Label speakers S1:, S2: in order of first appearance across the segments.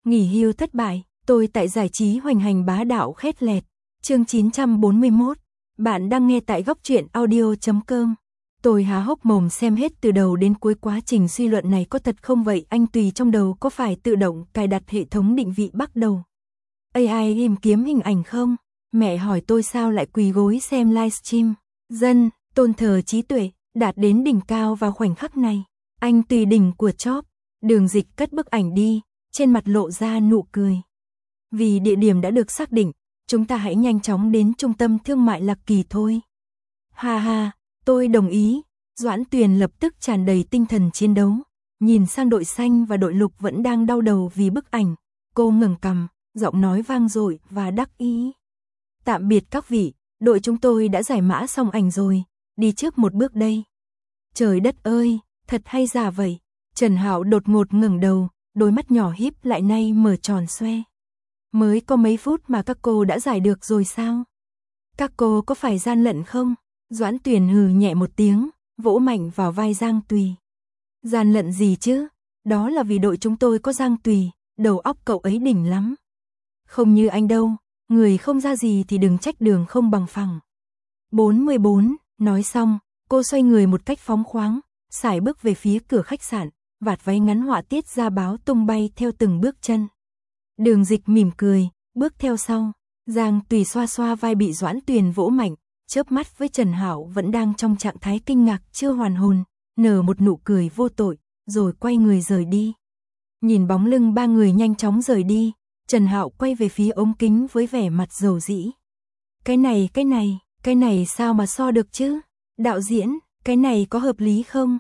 S1: Nghỉ hưu thất bại, tôi tại giải trí hoành hành bá đạo khét lẹt. Chương 941. Bạn đang nghe tại góc truyện audio.com. Tôi há hốc mồm xem hết từ đầu đến cuối quá trình suy luận này có thật không vậy, anh Tùy trong đầu có phải tự động cài đặt hệ thống định vị bắt đầu AI tìm kiếm hình ảnh không? Mẹ hỏi tôi sao lại quỳ gối xem livestream. Dân, tôn thờ trí tuệ, đạt đến đỉnh cao vào khoảnh khắc này. Anh Tùy đỉnh của chóp. Đường Dịch cất bức ảnh đi, trên mặt lộ ra nụ cười. Vì địa điểm đã được xác định, chúng ta hãy nhanh chóng đến trung tâm thương mại Lạc Kỳ thôi. Ha ha, tôi đồng ý. Doãn Tuyền lập tức tràn đầy tinh thần chiến đấu. Nhìn sang đội xanh và đội lục vẫn đang đau đầu vì bức ảnh. Cô ngẩng cằm, giọng nói vang dội và đắc ý. Tạm biệt các vị, đội chúng tôi đã giải mã xong ảnh rồi, đi trước một bước đây. Trời đất ơi, thật hay giả vậy. Trần Hạo đột ngột ngẩng đầu, đôi mắt nhỏ híp lại nay mở tròn xoe. Mới có mấy phút mà các cô đã giải được rồi sao? Các cô có phải gian lận không? Doãn Tuyền hừ nhẹ một tiếng, vỗ mạnh vào vai Giang Tùy. Gian lận gì chứ? Đó là vì đội chúng tôi có Giang Tùy, đầu óc cậu ấy đỉnh lắm. Không như anh đâu, người không ra gì thì đừng trách đường không bằng phẳng. 44, nói xong, cô xoay người một cách phóng khoáng, sải bước về phía cửa khách sạn, vạt váy ngắn họa tiết ra báo tung bay theo từng bước chân. Đường Dịch mỉm cười, bước theo sau. Giang Tùy xoa xoa vai bị Doãn Tuyền vỗ mạnh, chớp mắt với Trần Hạo vẫn đang trong trạng thái kinh ngạc chưa hoàn hồn, nở một nụ cười vô tội, rồi quay người rời đi. Nhìn bóng lưng ba người nhanh chóng rời đi, Trần Hạo quay về phía ống kính với vẻ mặt dầu dĩ. Cái này sao mà so được chứ? Đạo diễn, cái này có hợp lý không?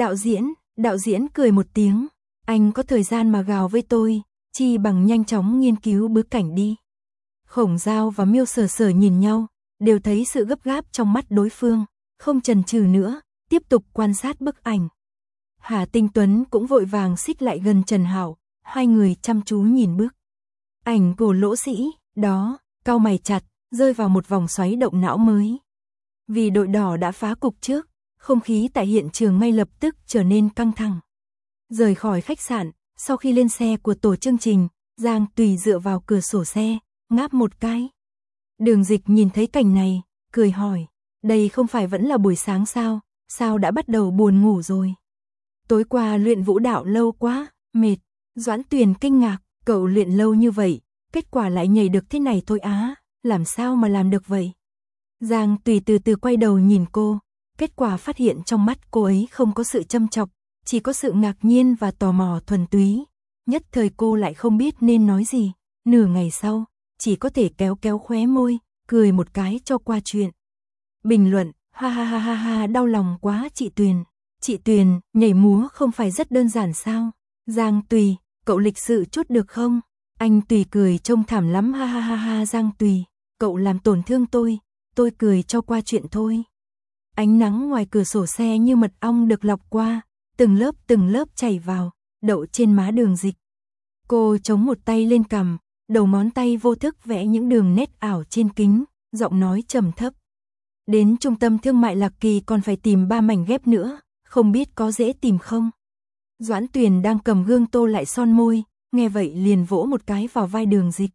S1: Đạo diễn cười một tiếng, anh có thời gian mà gào với tôi, chi bằng nhanh chóng nghiên cứu bối cảnh đi. Khổng Giao và Miêu Sở Sở nhìn nhau, đều thấy sự gấp gáp trong mắt đối phương, không chần chừ nữa, tiếp tục quan sát bức ảnh. Hà Tinh Tuấn cũng vội vàng xích lại gần Trần Hạo, hai người chăm chú nhìn bức ảnh của Lỗ Sĩ, đó, cau mày chặt, rơi vào một vòng xoáy động não mới. Vì đội đỏ đã phá cục trước, không khí tại hiện trường ngay lập tức trở nên căng thẳng. Rời khỏi khách sạn, sau khi lên xe của tổ chương trình, Giang Tùy dựa vào cửa sổ xe, ngáp một cái. Đường Dịch nhìn thấy cảnh này, cười hỏi, đây không phải vẫn là buổi sáng sao đã bắt đầu buồn ngủ rồi? Tối qua luyện vũ đạo lâu quá, mệt. Doãn Tuyền kinh ngạc, cậu luyện lâu như vậy, kết quả lại nhảy được thế này thôi á, làm sao mà làm được vậy? Giang Tùy từ từ quay đầu nhìn cô, kết quả phát hiện trong mắt cô ấy không có sự châm chọc, chỉ có sự ngạc nhiên và tò mò thuần túy. Nhất thời cô lại không biết nên nói gì, nửa ngày sau, chỉ có thể kéo kéo khóe môi, cười một cái cho qua chuyện. Bình luận, ha ha ha ha ha, đau lòng quá chị Tuyền, nhảy múa không phải rất đơn giản sao? Giang Tùy, cậu lịch sự chút được không? Anh Tùy cười trông thảm lắm, ha ha ha ha. Giang Tùy, cậu làm tổn thương tôi cười cho qua chuyện thôi. Ánh nắng ngoài cửa sổ xe như mật ong được lọc qua, từng lớp chảy vào, đậu trên má Đường Dịch. Cô chống một tay lên cằm, đầu ngón tay vô thức vẽ những đường nét ảo trên kính, giọng nói trầm thấp. Đến trung tâm thương mại Lạc Kỳ còn phải tìm 3 mảnh ghép nữa, không biết có dễ tìm không? Doãn Tuyền đang cầm gương tô lại son môi, nghe vậy liền vỗ một cái vào vai Đường Dịch.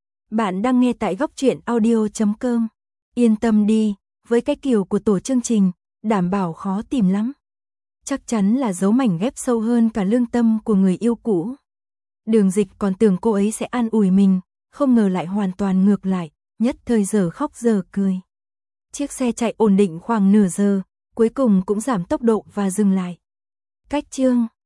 S1: Bạn đang nghe tại góc truyện audio.com. Yên tâm đi, với cái kiểu của tổ chương trình, đảm bảo khó tìm lắm. Chắc chắn là giấu mảnh ghép sâu hơn cả lương tâm của người yêu cũ. Đường Dịch còn tưởng cô ấy sẽ an ủi mình, không ngờ lại hoàn toàn ngược lại, nhất thời giờ khóc giờ cười. Chiếc xe chạy ổn định khoảng nửa giờ, cuối cùng cũng giảm tốc độ và dừng lại. Cách chương